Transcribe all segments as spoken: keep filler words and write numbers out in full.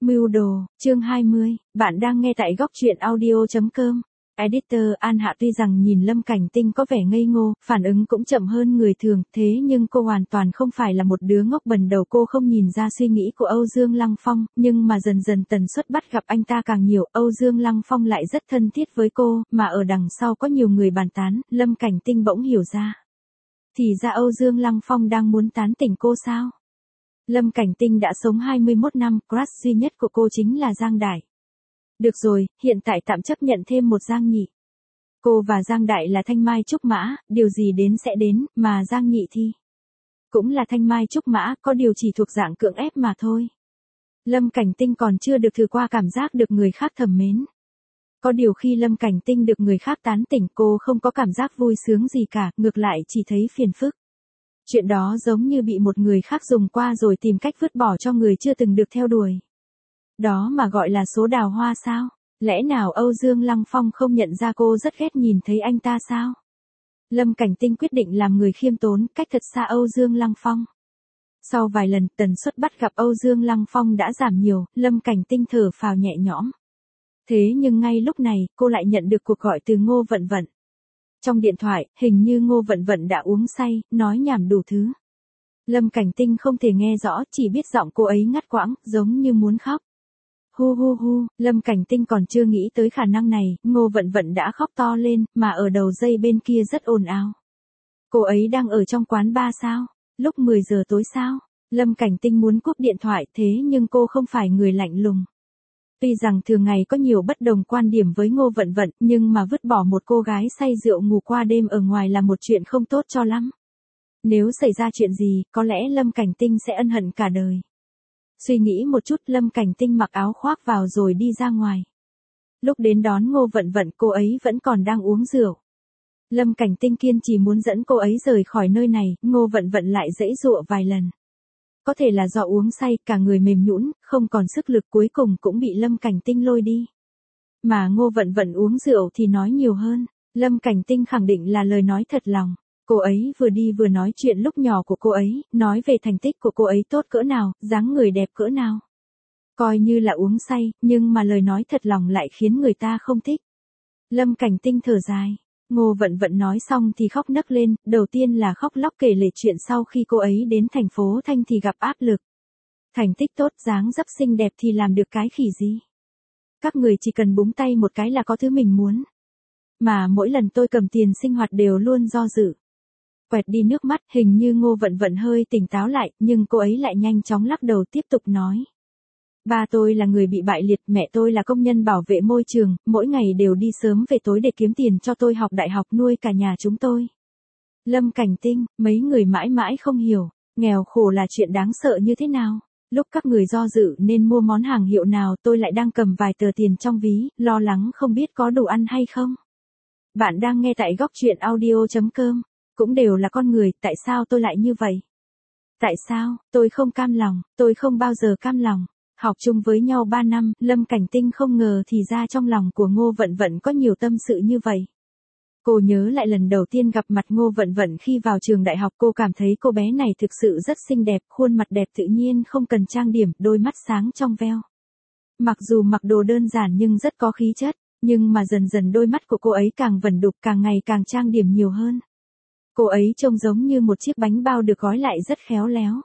Mưu đồ, chương hai mươi, bạn đang nghe tại góc truyện audio chấm com. Editor An Hạ tuy rằng nhìn Lâm Cảnh Tinh có vẻ ngây ngô, phản ứng cũng chậm hơn người thường, thế nhưng cô hoàn toàn không phải là một đứa ngốc bần đầu. Cô không nhìn ra suy nghĩ của Âu Dương Lăng Phong, nhưng mà dần dần tần suất bắt gặp anh ta càng nhiều, Âu Dương Lăng Phong lại rất thân thiết với cô, mà ở đằng sau có nhiều người bàn tán, Lâm Cảnh Tinh bỗng hiểu ra. Thì ra Âu Dương Lăng Phong đang muốn tán tỉnh cô sao? Lâm Cảnh Tinh đã sống hai mươi mốt năm, crush duy nhất của cô chính là Giang Đại. Được rồi, hiện tại tạm chấp nhận thêm một Giang Nhị. Cô và Giang Đại là thanh mai trúc mã, điều gì đến sẽ đến, mà Giang Nhị thì cũng là thanh mai trúc mã, có điều chỉ thuộc dạng cưỡng ép mà thôi. Lâm Cảnh Tinh còn chưa được thử qua cảm giác được người khác thầm mến. Có điều khi Lâm Cảnh Tinh được người khác tán tỉnh, cô không có cảm giác vui sướng gì cả, ngược lại chỉ thấy phiền phức. Chuyện đó giống như bị một người khác dùng qua rồi tìm cách vứt bỏ cho người chưa từng được theo đuổi. Đó mà gọi là số đào hoa sao? Lẽ nào Âu Dương Lăng Phong không nhận ra cô rất ghét nhìn thấy anh ta sao? Lâm Cảnh Tinh quyết định làm người khiêm tốn, cách thật xa Âu Dương Lăng Phong. Sau vài lần tần suất bắt gặp Âu Dương Lăng Phong đã giảm nhiều, Lâm Cảnh Tinh thở phào nhẹ nhõm. Thế nhưng ngay lúc này, cô lại nhận được cuộc gọi từ Ngô Vận Vận. Trong điện thoại, hình như Ngô Vận Vận đã uống say, nói nhảm đủ thứ. Lâm Cảnh Tinh không thể nghe rõ, chỉ biết giọng cô ấy ngắt quãng, giống như muốn khóc. Hu hu hu, Lâm Cảnh Tinh còn chưa nghĩ tới khả năng này, Ngô Vận Vận đã khóc to lên, mà ở đầu dây bên kia rất ồn ào. Cô ấy đang ở trong quán bar sao? Lúc mười giờ tối sao? Lâm Cảnh Tinh muốn cúp điện thoại, thế nhưng cô không phải người lạnh lùng. Tuy rằng thường ngày có nhiều bất đồng quan điểm với Ngô Vận Vận, nhưng mà vứt bỏ một cô gái say rượu ngủ qua đêm ở ngoài là một chuyện không tốt cho lắm. Nếu xảy ra chuyện gì, có lẽ Lâm Cảnh Tinh sẽ ân hận cả đời. Suy nghĩ một chút, Lâm Cảnh Tinh mặc áo khoác vào rồi đi ra ngoài. Lúc đến đón Ngô Vận Vận, cô ấy vẫn còn đang uống rượu. Lâm Cảnh Tinh kiên trì muốn dẫn cô ấy rời khỏi nơi này, Ngô Vận Vận lại giãy giụa vài lần. Có thể là do uống say, cả người mềm nhũn, không còn sức lực, cuối cùng cũng bị Lâm Cảnh Tinh lôi đi. Mà Ngô Vận Vận uống rượu thì nói nhiều hơn, Lâm Cảnh Tinh khẳng định là lời nói thật lòng. Cô ấy vừa đi vừa nói chuyện lúc nhỏ của cô ấy, nói về thành tích của cô ấy tốt cỡ nào, dáng người đẹp cỡ nào. Coi như là uống say, nhưng mà lời nói thật lòng lại khiến người ta không thích. Lâm Cảnh Tinh thở dài. Ngô Vận Vận nói xong thì khóc nấc lên, đầu tiên là khóc lóc kể lể chuyện sau khi cô ấy đến thành phố Thanh thì gặp áp lực. Thành tích tốt, dáng dấp xinh đẹp thì làm được cái khỉ gì. Các người chỉ cần búng tay một cái là có thứ mình muốn. Mà mỗi lần tôi cầm tiền sinh hoạt đều luôn do dự. Quẹt đi nước mắt, hình như Ngô Vận Vận hơi tỉnh táo lại, nhưng cô ấy lại nhanh chóng lắc đầu tiếp tục nói. Ba tôi là người bị bại liệt, mẹ tôi là công nhân bảo vệ môi trường, mỗi ngày đều đi sớm về tối để kiếm tiền cho tôi học đại học, nuôi cả nhà chúng tôi. Lâm Cảnh Tinh, mấy người mãi mãi không hiểu, nghèo khổ là chuyện đáng sợ như thế nào. Lúc các người do dự nên mua món hàng hiệu nào, tôi lại đang cầm vài tờ tiền trong ví, lo lắng không biết có đủ ăn hay không. Bạn đang nghe tại góc truyện audio chấm com. Cũng đều là con người, tại sao tôi lại như vậy? Tại sao, tôi không cam lòng, tôi không bao giờ cam lòng. Học chung với nhau ba năm, Lâm Cảnh Tinh không ngờ thì ra trong lòng của Ngô Vận Vận có nhiều tâm sự như vậy. Cô nhớ lại lần đầu tiên gặp mặt Ngô Vận Vận khi vào trường đại học, cô cảm thấy cô bé này thực sự rất xinh đẹp, khuôn mặt đẹp tự nhiên không cần trang điểm, đôi mắt sáng trong veo. Mặc dù mặc đồ đơn giản nhưng rất có khí chất, nhưng mà dần dần đôi mắt của cô ấy càng vẩn đục, càng ngày càng trang điểm nhiều hơn. Cô ấy trông giống như một chiếc bánh bao được gói lại rất khéo léo.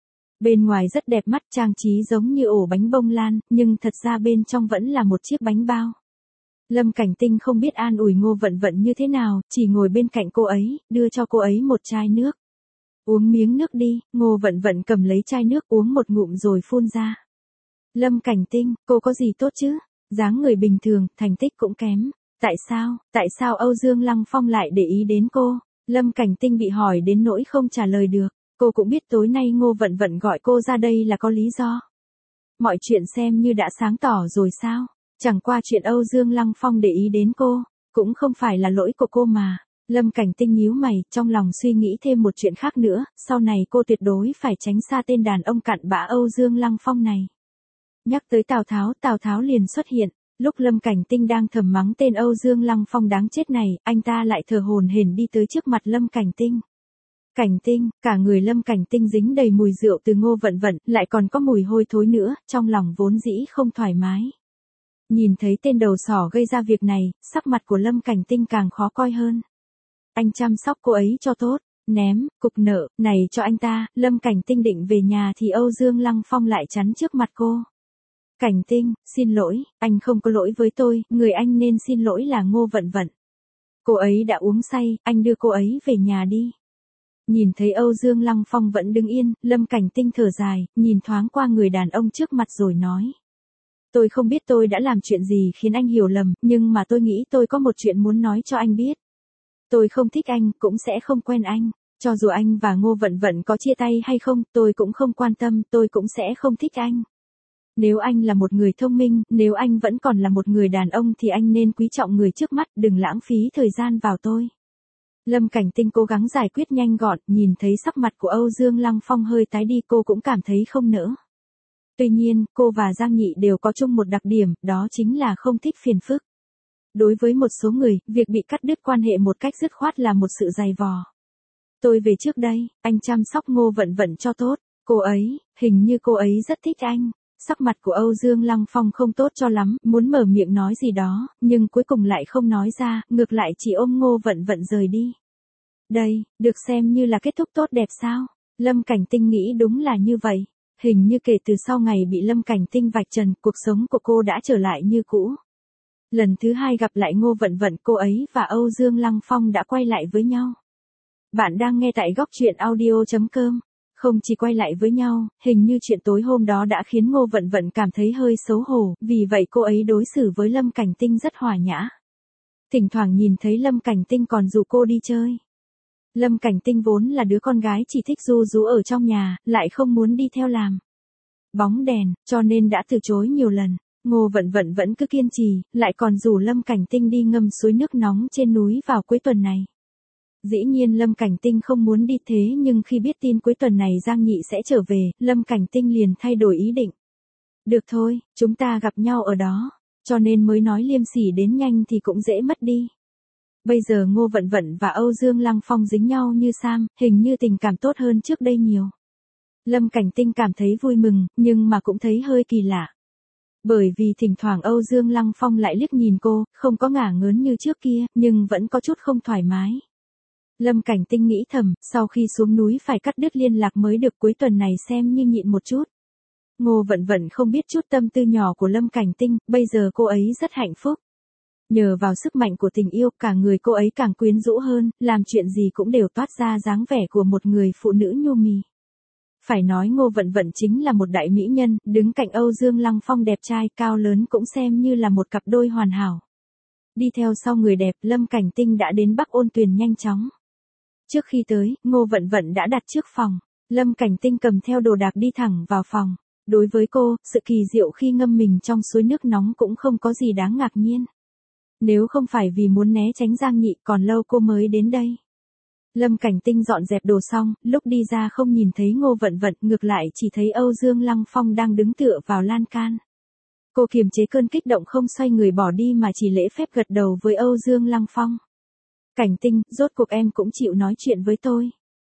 Bên ngoài rất đẹp mắt, trang trí giống như ổ bánh bông lan, nhưng thật ra bên trong vẫn là một chiếc bánh bao. Lâm Cảnh Tinh không biết an ủi Ngô Vận Vận như thế nào, chỉ ngồi bên cạnh cô ấy, đưa cho cô ấy một chai nước. Uống miếng nước đi, Ngô Vận Vận cầm lấy chai nước uống một ngụm rồi phun ra. Lâm Cảnh Tinh, cô có gì tốt chứ? Dáng người bình thường, thành tích cũng kém. Tại sao, tại sao Âu Dương Lăng Phong lại để ý đến cô? Lâm Cảnh Tinh bị hỏi đến nỗi không trả lời được. Cô cũng biết tối nay Ngô Vận Vận gọi cô ra đây là có lý do. Mọi chuyện xem như đã sáng tỏ rồi sao? Chẳng qua chuyện Âu Dương Lăng Phong để ý đến cô, cũng không phải là lỗi của cô mà. Lâm Cảnh Tinh nhíu mày, trong lòng suy nghĩ thêm một chuyện khác nữa, sau này cô tuyệt đối phải tránh xa tên đàn ông cặn bã Âu Dương Lăng Phong này. Nhắc tới Tào Tháo, Tào Tháo liền xuất hiện. Lúc Lâm Cảnh Tinh đang thầm mắng tên Âu Dương Lăng Phong đáng chết này, anh ta lại thở hổn hển đi tới trước mặt Lâm Cảnh Tinh. Cảnh Tinh, cả người Lâm Cảnh Tinh dính đầy mùi rượu từ Ngô Vận Vận, lại còn có mùi hôi thối nữa, trong lòng vốn dĩ không thoải mái. Nhìn thấy tên đầu sỏ gây ra việc này, sắc mặt của Lâm Cảnh Tinh càng khó coi hơn. Anh chăm sóc cô ấy cho tốt, ném, cục nợ, này cho anh ta, Lâm Cảnh Tinh định về nhà thì Âu Dương Lăng Phong lại chắn trước mặt cô. Cảnh Tinh, xin lỗi, anh không có lỗi với tôi, người anh nên xin lỗi là Ngô Vận Vận. Cô ấy đã uống say, anh đưa cô ấy về nhà đi. Nhìn thấy Âu Dương Lăng Phong vẫn đứng yên, Lâm Cảnh Tinh thở dài, nhìn thoáng qua người đàn ông trước mặt rồi nói. Tôi không biết tôi đã làm chuyện gì khiến anh hiểu lầm, nhưng mà tôi nghĩ tôi có một chuyện muốn nói cho anh biết. Tôi không thích anh, cũng sẽ không quen anh. Cho dù anh và Ngô Vận Vận có chia tay hay không, tôi cũng không quan tâm, tôi cũng sẽ không thích anh. Nếu anh là một người thông minh, nếu anh vẫn còn là một người đàn ông thì anh nên quý trọng người trước mắt, đừng lãng phí thời gian vào tôi. Lâm Cảnh Tinh cố gắng giải quyết nhanh gọn, nhìn thấy sắc mặt của Âu Dương Lăng Phong hơi tái đi cô cũng cảm thấy không nỡ. Tuy nhiên, cô và Giang Nhị đều có chung một đặc điểm, đó chính là không thích phiền phức. Đối với một số người, việc bị cắt đứt quan hệ một cách dứt khoát là một sự dày vò. Tôi về trước đây, anh chăm sóc Ngô Vận Vận cho tốt. Cô ấy, hình như cô ấy rất thích anh. Sắc mặt của Âu Dương Lăng Phong không tốt cho lắm, muốn mở miệng nói gì đó, nhưng cuối cùng lại không nói ra, ngược lại chỉ ôm Ngô Vận Vận rời đi. Đây, được xem như là kết thúc tốt đẹp sao? Lâm Cảnh Tinh nghĩ đúng là như vậy. Hình như kể từ sau ngày bị Lâm Cảnh Tinh vạch trần, cuộc sống của cô đã trở lại như cũ. Lần thứ hai gặp lại Ngô Vận Vận, cô ấy và Âu Dương Lăng Phong đã quay lại với nhau. Bạn đang nghe tại góc truyện audio chấm com. Không chỉ quay lại với nhau, hình như chuyện tối hôm đó đã khiến Ngô Vận Vận cảm thấy hơi xấu hổ, vì vậy cô ấy đối xử với Lâm Cảnh Tinh rất hòa nhã. Thỉnh thoảng nhìn thấy Lâm Cảnh Tinh còn dụ cô đi chơi. Lâm Cảnh Tinh vốn là đứa con gái chỉ thích ru rú ở trong nhà, lại không muốn đi theo làm bóng đèn, cho nên đã từ chối nhiều lần. Ngô Vận Vận vẫn cứ kiên trì, lại còn rủ Lâm Cảnh Tinh đi ngâm suối nước nóng trên núi vào cuối tuần này. Dĩ nhiên Lâm Cảnh Tinh không muốn đi thế nhưng khi biết tin cuối tuần này Giang Nhị sẽ trở về, Lâm Cảnh Tinh liền thay đổi ý định. Được thôi, chúng ta gặp nhau ở đó, cho nên mới nói liêm sỉ đến nhanh thì cũng dễ mất đi. Bây giờ Ngô Vận Vận và Âu Dương Lăng Phong dính nhau như sam, hình như tình cảm tốt hơn trước đây nhiều. Lâm Cảnh Tinh cảm thấy vui mừng, nhưng mà cũng thấy hơi kỳ lạ. Bởi vì thỉnh thoảng Âu Dương Lăng Phong lại liếc nhìn cô, không có ngả ngớn như trước kia, nhưng vẫn có chút không thoải mái. Lâm Cảnh Tinh nghĩ thầm, sau khi xuống núi phải cắt đứt liên lạc mới được, cuối tuần này xem như nhịn một chút. Ngô Vận Vận không biết chút tâm tư nhỏ của Lâm Cảnh Tinh, bây giờ cô ấy rất hạnh phúc. Nhờ vào sức mạnh của tình yêu, cả người cô ấy càng quyến rũ hơn, làm chuyện gì cũng đều toát ra dáng vẻ của một người phụ nữ nhu mì. Phải nói Ngô Vận Vận chính là một đại mỹ nhân, đứng cạnh Âu Dương Lăng Phong đẹp trai, cao lớn cũng xem như là một cặp đôi hoàn hảo. Đi theo sau người đẹp, Lâm Cảnh Tinh đã đến Bắc Ôn Tuyền nhanh chóng. Trước khi tới, Ngô Vận Vận đã đặt trước phòng. Lâm Cảnh Tinh cầm theo đồ đạc đi thẳng vào phòng. Đối với cô, sự kỳ diệu khi ngâm mình trong suối nước nóng cũng không có gì đáng ngạc nhiên. Nếu không phải vì muốn né tránh Giang Nhị, còn lâu cô mới đến đây. Lâm Cảnh Tinh dọn dẹp đồ xong, lúc đi ra không nhìn thấy Ngô Vận Vận, ngược lại chỉ thấy Âu Dương Lăng Phong đang đứng tựa vào lan can. Cô kiềm chế cơn kích động không xoay người bỏ đi mà chỉ lễ phép gật đầu với Âu Dương Lăng Phong. Cảnh Tinh, rốt cuộc em cũng chịu nói chuyện với tôi.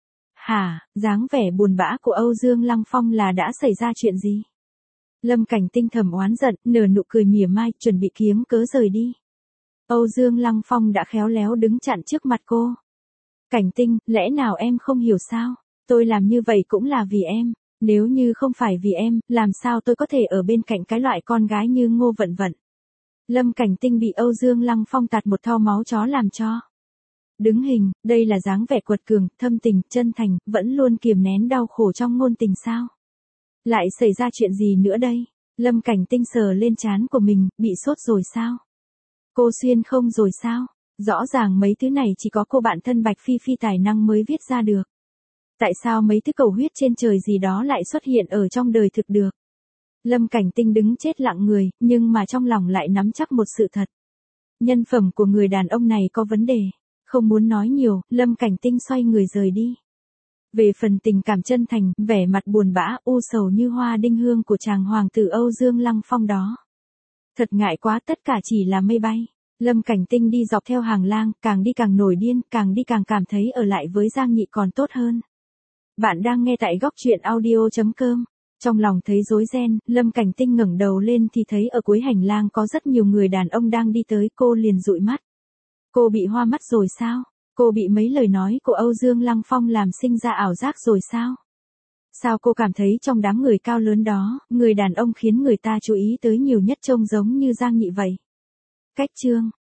Hả, dáng vẻ buồn bã của Âu Dương Lăng Phong là đã xảy ra chuyện gì? Lâm Cảnh Tinh thầm oán giận, nở nụ cười mỉa mai, chuẩn bị kiếm cớ rời đi. Âu Dương Lăng Phong đã khéo léo đứng chặn trước mặt cô. Cảnh Tinh, lẽ nào em không hiểu sao? Tôi làm như vậy cũng là vì em. Nếu như không phải vì em, làm sao tôi có thể ở bên cạnh cái loại con gái như Ngô Vận Vận? Lâm Cảnh Tinh bị Âu Dương Lăng Phong tạt một thau máu chó làm cho đứng hình, đây là dáng vẻ quật cường, thâm tình, chân thành, vẫn luôn kiềm nén đau khổ trong ngôn tình sao? Lại xảy ra chuyện gì nữa đây? Lâm Cảnh Tinh sờ lên trán của mình, bị sốt rồi sao? Cô xuyên không rồi sao? Rõ ràng mấy thứ này chỉ có cô bạn thân Bạch Phi Phi tài năng mới viết ra được. Tại sao mấy thứ cầu huyết trên trời gì đó lại xuất hiện ở trong đời thực được? Lâm Cảnh Tinh đứng chết lặng người, nhưng mà trong lòng lại nắm chắc một sự thật. Nhân phẩm của người đàn ông này có vấn đề. Không muốn nói nhiều, Lâm Cảnh Tinh xoay người rời đi. Về phần tình cảm chân thành, vẻ mặt buồn bã, u sầu như hoa đinh hương của chàng hoàng tử Âu Dương Lăng Phong đó. Thật ngại quá, tất cả chỉ là mây bay. Lâm Cảnh Tinh đi dọc theo hàng lang, càng đi càng nổi điên, càng đi càng cảm thấy ở lại với Giang Nhị còn tốt hơn. Bạn đang nghe tại góc truyện audio.com. Trong lòng thấy rối ren, Lâm Cảnh Tinh ngẩng đầu lên thì thấy ở cuối hành lang có rất nhiều người đàn ông đang đi tới, cô liền dụi mắt. Cô bị hoa mắt rồi sao? Cô bị mấy lời nói của Âu Dương Lăng Phong làm sinh ra ảo giác rồi sao? Sao cô cảm thấy trong đám người cao lớn đó, người đàn ông khiến người ta chú ý tới nhiều nhất trông giống như Giang Nhị vậy? Cách chương